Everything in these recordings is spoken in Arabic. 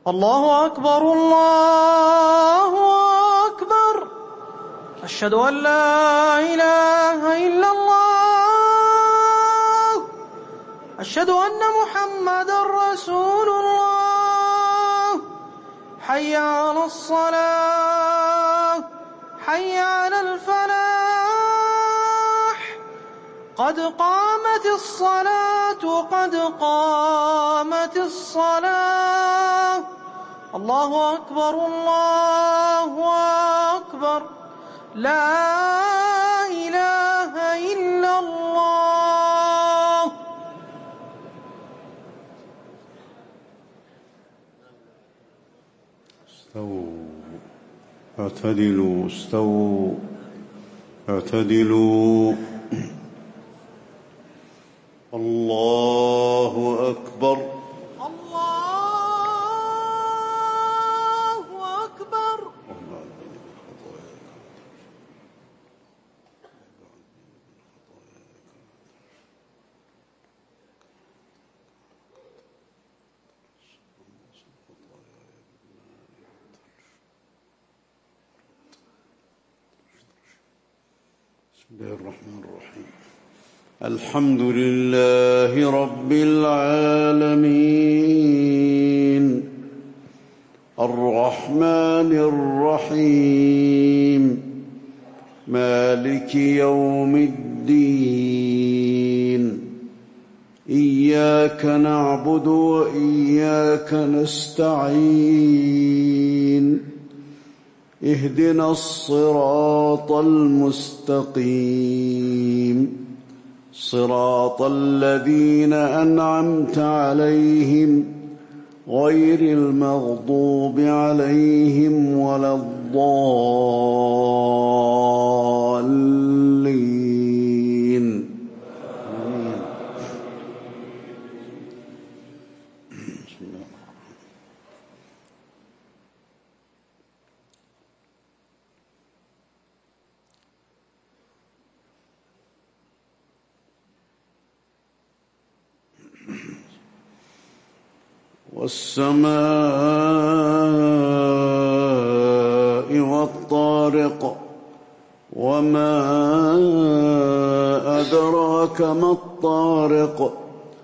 الله أكبر الله أكبر. أشهد أن لا إله إلا الله. أشهد أن محمدًا رسول الله. حي على الصلاة حي على الفلاح. قد قامت الصلاة قد قامت الصلاة. الله أكبر الله أكبر. لا إله إلا الله. استووا اعتدلوا استووا اعتدلوا. الله أكبر الله أكبر. بسم الله الرحمن الرحيم. الحمد لله رب العالمين الرحمن الرحيم مالك يوم الدين. إياك نعبد وإياك نستعين. اهدنا الصراط المستقيم صراط الذين أنعمت عليهم غير المغضوب عليهم ولا الضالين. والسماء والطارق وما أدراك ما الطارق.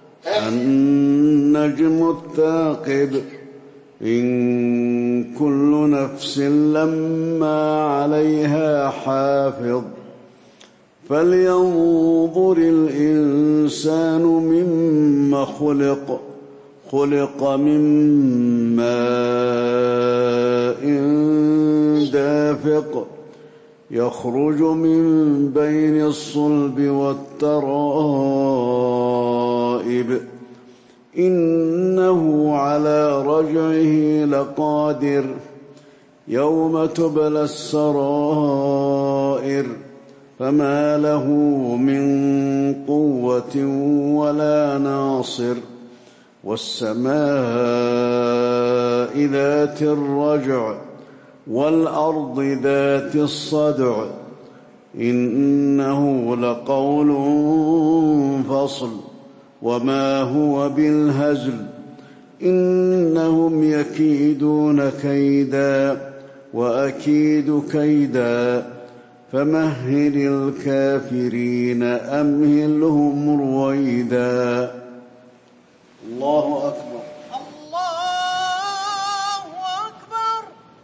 النجم الثاقب. إن كل نفس لما عليها حافظ. فلينظر الإنسان مما خلق. خلق من ماء دافق يخرج من بين الصلب والترائب. إنه على رجعه لقادر. يوم تبلى السرائر. فما له من قوة ولا ناصر. والسماء ذات الرجع والأرض ذات الصدع. إنه لقول فصل وما هو بالهزل. إنهم يكيدون كيدا وأكيد كيدا. فمهل الكافرين أمهلهم رويدا. الله أكبر الله أكبر.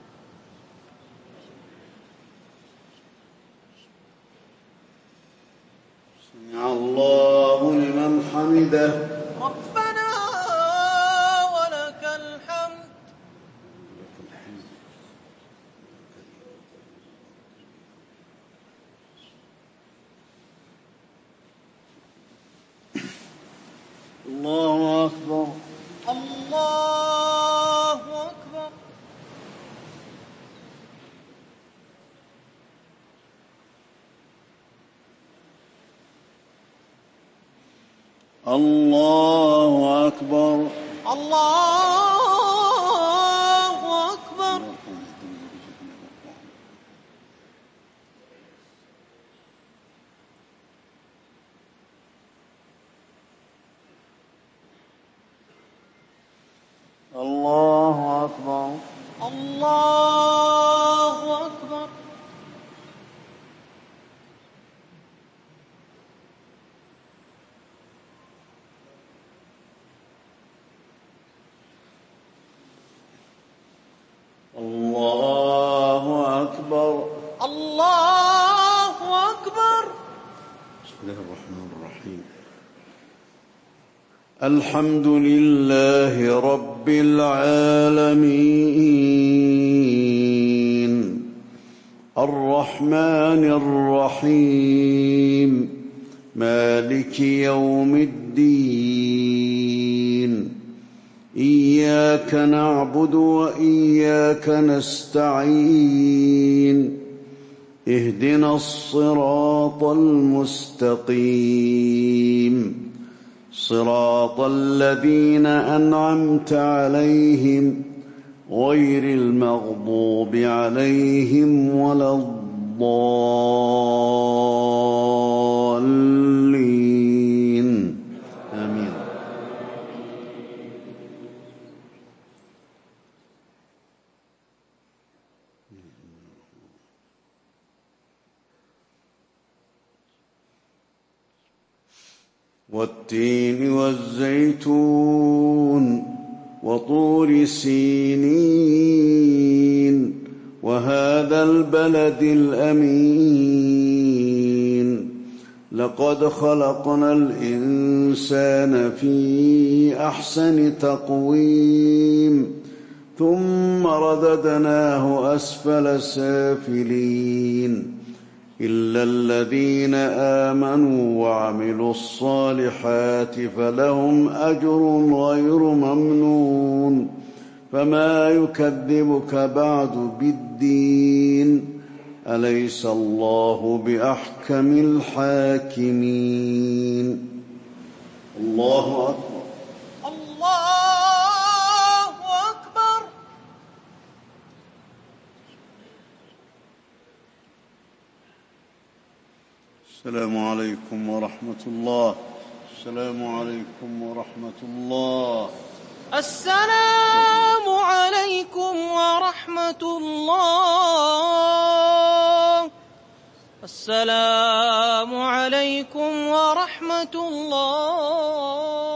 سمع الله لمن حمده. ربنا ولك الحمد. الله أكبر الله أكبر. الله أكبر الله أكبر. الله الحمد لله رب العالمين الرحمن الرحيم مالك يوم الدين إياك نعبد وإياك نستعين اهدنا الصراط المستقيم صراط الذين أنعمت عليهم غير المغضوب عليهم ولا الضالين آمين. والتين والزيتون وطور سينين وهذا البلد الأمين لقد خلقنا الإنسان في أحسن تقويم ثم رددناه أسفل سافلين إلا الذين آمنوا وعملوا الصالحات فلهم أجر غير ممنون فما يكذبك بعد بالدين أليس الله بأحكم الحاكمين. الله أكبر. الله أكبر. السلام عليكم ورحمة الله. السلام عليكم ورحمة الله. السلام عليكم ورحمة الله. السلام عليكم ورحمة الله.